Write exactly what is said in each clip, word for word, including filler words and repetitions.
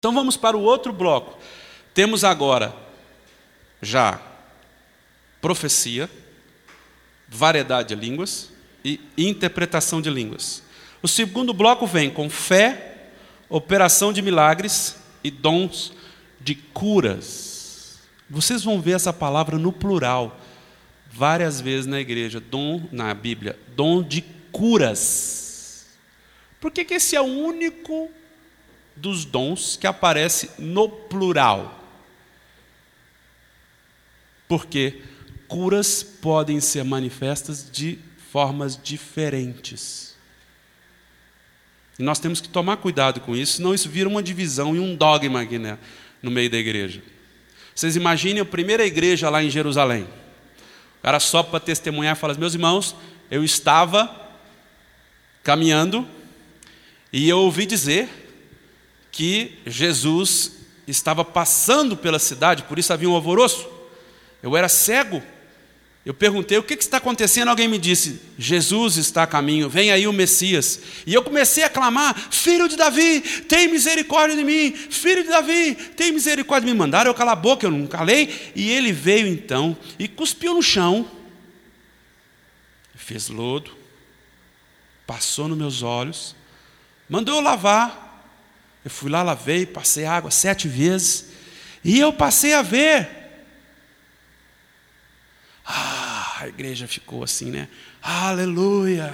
Então vamos para o outro bloco. Temos agora já profecia, variedade de línguas e interpretação de línguas. O segundo bloco vem com fé, operação de milagres e dons de curas. Vocês vão ver essa palavra no plural várias vezes na igreja, dom na Bíblia, dom de curas. Por que que esse é o único dos dons que aparece no plural? Porque curas podem ser manifestas de formas diferentes. E nós temos que tomar cuidado com isso, senão isso vira uma divisão e um dogma aqui, né, no meio da igreja. Vocês imaginem a primeira igreja lá em Jerusalém. O cara só para testemunhar fala: meus irmãos, eu estava caminhando e eu ouvi dizer que Jesus estava passando pela cidade, por isso havia um alvoroço. Eu era cego. Eu perguntei: o que está acontecendo? Alguém me disse: Jesus está a caminho, vem aí o Messias. E eu comecei a clamar: filho de Davi, tem misericórdia de mim, filho de Davi, tem misericórdia de mim. Mandaram eu calar a boca, eu não calei. E ele veio então e cuspiu no chão, fez lodo, passou nos meus olhos, mandou eu lavar. Eu fui lá, lavei, passei água sete vezes, e eu passei a ver. Ah, a igreja ficou assim, né? Aleluia!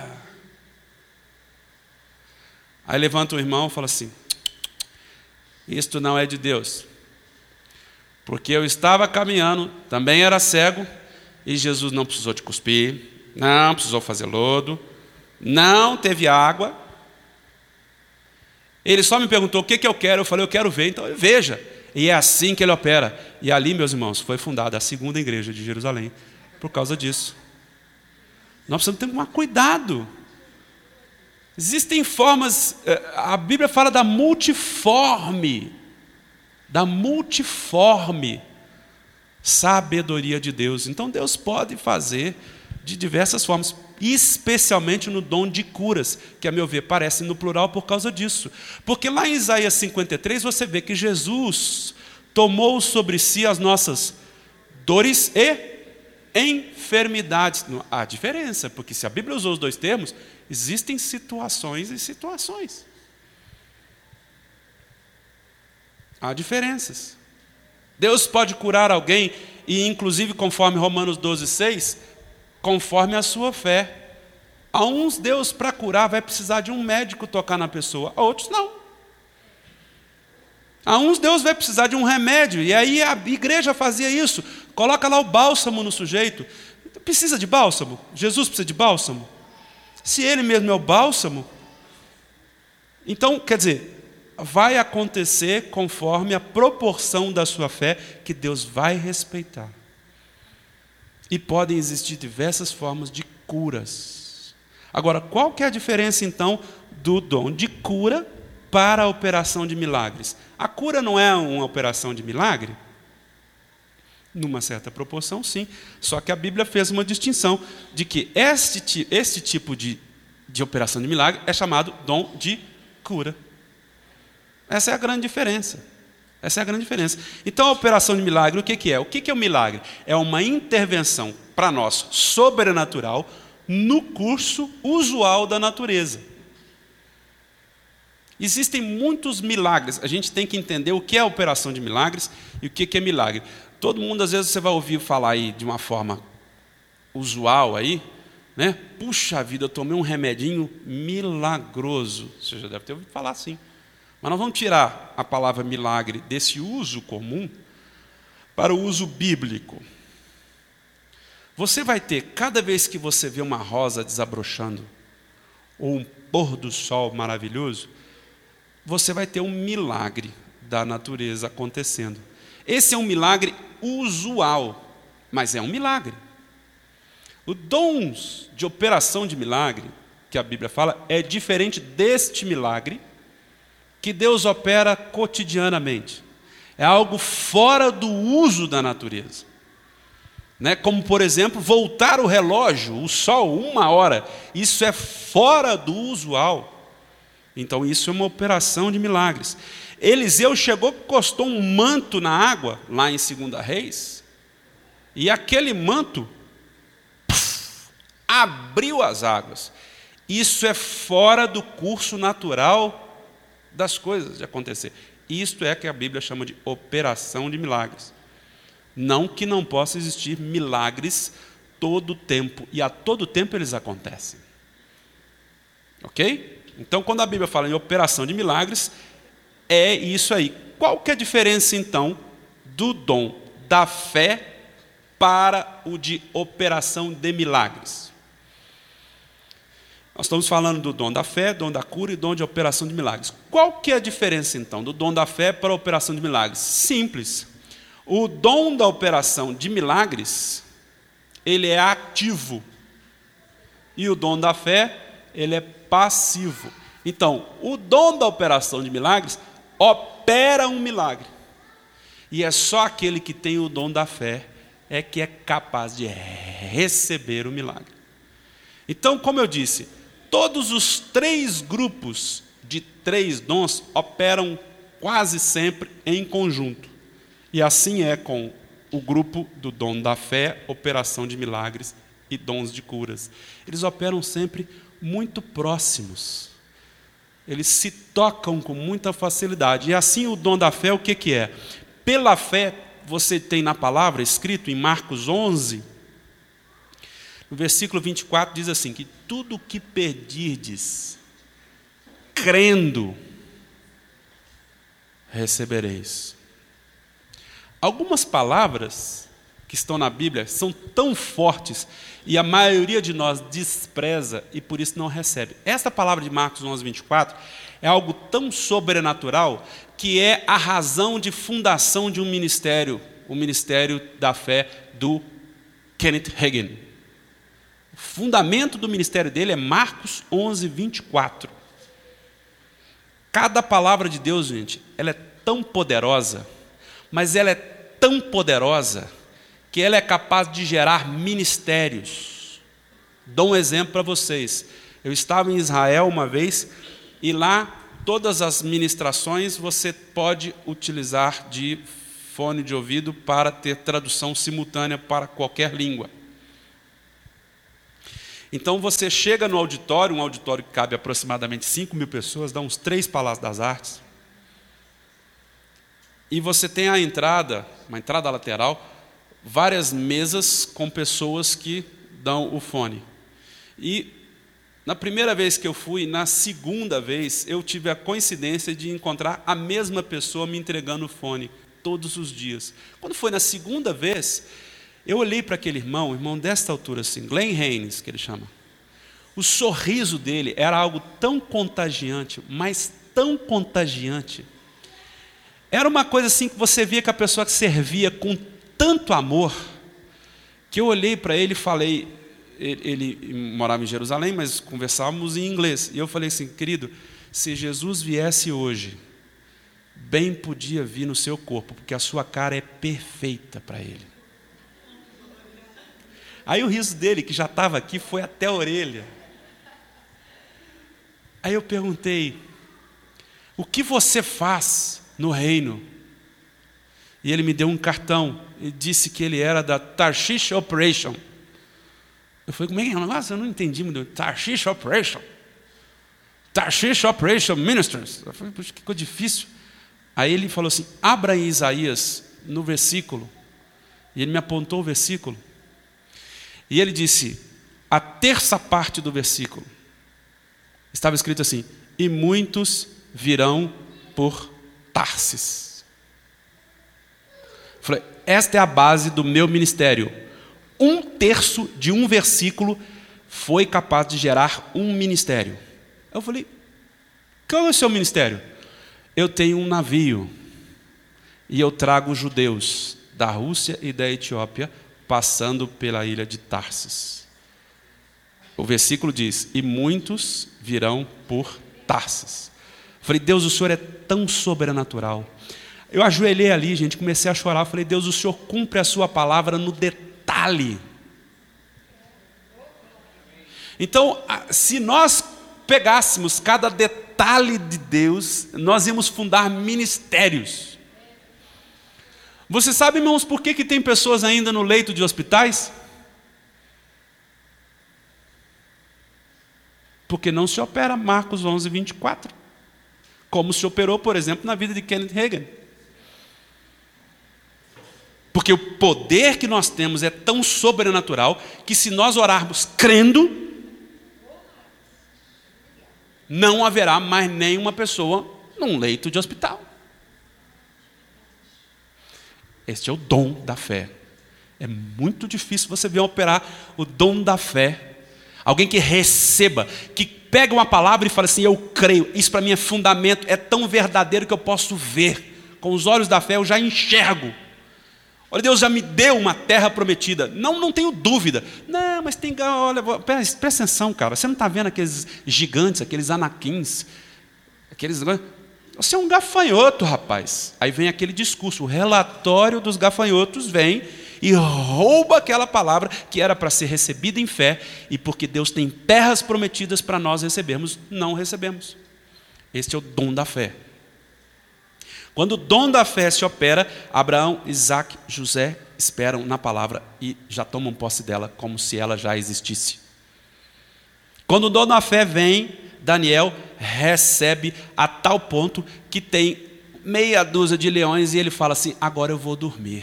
Aí levanta o irmão e fala assim: isto não é de Deus, porque eu estava caminhando, também era cego, e Jesus não precisou de cuspir, não precisou fazer lodo, não teve água. Ele só me perguntou: o que, que eu quero? Eu falei: eu quero ver. Então veja. E é assim que ele opera. E ali, meus irmãos, foi fundada a segunda igreja de Jerusalém por causa disso. Nós precisamos ter um cuidado. Existem formas, a Bíblia fala da multiforme, da multiforme sabedoria de Deus. Então Deus pode fazer de diversas formas, especialmente no dom de curas, que a meu ver parece no plural por causa disso. Porque lá em Isaías cinquenta e três você vê que Jesus tomou sobre si as nossas dores e enfermidades. Há diferença, porque se a Bíblia usou os dois termos, existem situações e situações. Há diferenças. Deus pode curar alguém, e inclusive conforme Romanos doze, seis, conforme a sua fé. A uns Deus, para curar, vai precisar de um médico tocar na pessoa, a outros não. A uns Deus vai precisar de um remédio, e aí a igreja fazia isso, coloca lá o bálsamo no sujeito. Precisa de bálsamo? Jesus precisa de bálsamo? Se ele mesmo é o bálsamo, então, quer dizer, vai acontecer conforme a proporção da sua fé, que Deus vai respeitar. E podem existir diversas formas de curas. Agora, qual que é a diferença, então, do dom de cura para a operação de milagres? A cura não é uma operação de milagre? Numa certa proporção, sim. Só que a Bíblia fez uma distinção de que este, este tipo de, de operação de milagre é chamado dom de cura. Essa é a grande diferença. Essa é a grande diferença. Então, a operação de milagre, o que que é? O que que é o milagre? É uma intervenção, para nós, sobrenatural, no curso usual da natureza. Existem muitos milagres. A gente tem que entender o que é a operação de milagres e o que que é milagre. Todo mundo, às vezes, você vai ouvir falar aí de uma forma usual aí, né? Puxa vida, eu tomei um remedinho milagroso. Você já deve ter ouvido falar assim. Mas nós vamos tirar a palavra milagre desse uso comum para o uso bíblico. Você vai ter, cada vez que você vê uma rosa desabrochando, ou um pôr do sol maravilhoso, você vai ter um milagre da natureza acontecendo. Esse é um milagre usual, mas é um milagre. O dons de operação de milagre, que a Bíblia fala, é diferente deste milagre, que Deus opera cotidianamente. É algo fora do uso da natureza. Né? Como, por exemplo, voltar o relógio, o sol, uma hora. Isso é fora do usual. Então, isso é uma operação de milagres. Eliseu chegou, encostou um manto na água, lá em Segunda Reis, e aquele manto puf, abriu as águas. Isso é fora do curso natural das coisas de acontecer. Isto é que a Bíblia chama de operação de milagres. Não que não possa existir milagres todo o tempo, e a todo tempo eles acontecem. Ok? Então, quando a Bíblia fala em operação de milagres, é isso aí. Qual que é a diferença, então, do dom da fé para o de operação de milagres? Nós estamos falando do dom da fé, dom da cura e dom de operação de milagres. Qual que é a diferença, então, do dom da fé para a operação de milagres? Simples. O dom da operação de milagres, ele é ativo. E o dom da fé, ele é passivo. Então, o dom da operação de milagres opera um milagre. E é só aquele que tem o dom da fé é que é capaz de receber o milagre. Então, como eu disse, todos os três grupos de três dons operam quase sempre em conjunto. E assim é com o grupo do dom da fé, operação de milagres e dons de curas. Eles operam sempre muito próximos. Eles se tocam com muita facilidade. E assim o dom da fé, o que, que é? Pela fé, você tem na palavra, escrito em Marcos onze, no versículo vinte e quatro, diz assim, que tudo o que pedirdes, crendo, recebereis. Algumas palavras que estão na Bíblia são tão fortes e a maioria de nós despreza e por isso não recebe. Esta palavra de Marcos onze, vinte e quatro é algo tão sobrenatural que é a razão de fundação de um ministério, o ministério da fé do Kenneth Hagin. O fundamento do ministério dele é Marcos onze, vinte e quatro. Cada palavra de Deus, gente, ela é tão poderosa, mas ela é tão poderosa que ela é capaz de gerar ministérios. Dou um exemplo para vocês. Eu estava em Israel uma vez e lá todas as ministrações você pode utilizar de fone de ouvido para ter tradução simultânea para qualquer língua. Então você chega no auditório, um auditório que cabe aproximadamente cinco mil pessoas, dá uns três Palácios das Artes, e você tem a entrada, uma entrada lateral, várias mesas com pessoas que dão o fone. E na primeira vez que eu fui, na segunda vez, eu tive a coincidência de encontrar a mesma pessoa me entregando o fone todos os dias. Quando foi na segunda vez, eu olhei para aquele irmão, irmão desta altura assim, Glenn Haynes, que ele chama. O sorriso dele era algo tão contagiante, mas tão contagiante. Era uma coisa assim que você via que a pessoa que servia com tanto amor, que eu olhei para ele e falei, ele, ele morava em Jerusalém, mas conversávamos em inglês, e eu falei assim, querido, se Jesus viesse hoje, bem podia vir no seu corpo, porque a sua cara é perfeita para ele. Aí o riso dele, que já estava aqui, foi até a orelha. Aí eu perguntei, o que você faz no reino? E ele me deu um cartão e disse que ele era da Tarshish Operation. Eu falei, como é que é o negócio? Eu não entendi muito. Tarshish Operation. Tarshish Operation Ministers. Eu falei, puxa, que coisa difícil. Aí ele falou assim, abra em Isaías, no versículo. E ele me apontou o versículo. E ele disse, a terça parte do versículo, estava escrito assim, e muitos virão por Tarsis. Falei, esta é a base do meu ministério. Um terço de um versículo foi capaz de gerar um ministério. Eu falei, qual é o seu ministério? Eu tenho um navio e eu trago judeus da Rússia e da Etiópia passando pela ilha de Tarsis. O versículo diz, e muitos virão por Tarsis. Falei, Deus, o Senhor é tão sobrenatural. Eu ajoelhei ali, gente, comecei a chorar. Falei, Deus, o Senhor cumpre a sua palavra no detalhe. Então, se nós pegássemos cada detalhe detalhe de Deus, nós íamos fundar ministérios. Você sabe, irmãos, por que, que tem pessoas ainda no leito de hospitais? Porque não se opera Marcos onze, vinte e quatro. Como se operou, por exemplo, na vida de Kenneth Hagin. Porque o poder que nós temos é tão sobrenatural que se nós orarmos crendo, não haverá mais nenhuma pessoa num leito de hospital. Este é o dom da fé. É muito difícil você ver operar o dom da fé. Alguém que receba, que pega uma palavra e fala assim, eu creio, isso para mim é fundamento, é tão verdadeiro que eu posso ver. Com os olhos da fé eu já enxergo. Olha, Deus já me deu uma terra prometida. Não, não tenho dúvida. Não, mas tem... Olha, presta, presta atenção, cara. Você não está vendo aqueles gigantes, aqueles anaquins? Aqueles... Você é um gafanhoto, rapaz. Aí vem aquele discurso, o relatório dos gafanhotos vem e rouba aquela palavra que era para ser recebida em fé, e porque Deus tem terras prometidas para nós recebermos, não recebemos. Este é o dom da fé. Quando o dom da fé se opera, Abraão, Isaac, José esperam na palavra e já tomam posse dela como se ela já existisse. Quando o dom da fé vem, Daniel recebe a tal ponto que tem meia dúzia de leões e ele fala assim, agora eu vou dormir.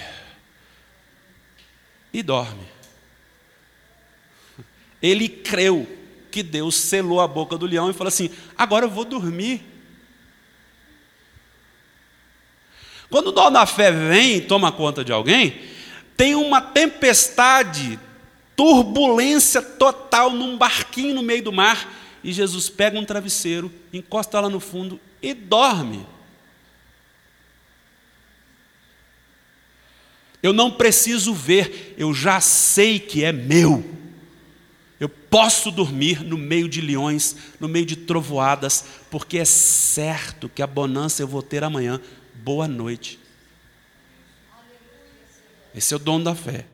E dorme. Ele creu que Deus selou a boca do leão e falou assim, agora eu vou dormir. Quando o dom da fé vem e toma conta de alguém, tem uma tempestade, turbulência total num barquinho no meio do mar, e Jesus pega um travesseiro, encosta lá no fundo e dorme. Eu não preciso ver, eu já sei que é meu. Eu posso dormir no meio de leões, no meio de trovoadas, porque é certo que a bonança eu vou ter amanhã. Boa noite. Esse é o dom da fé.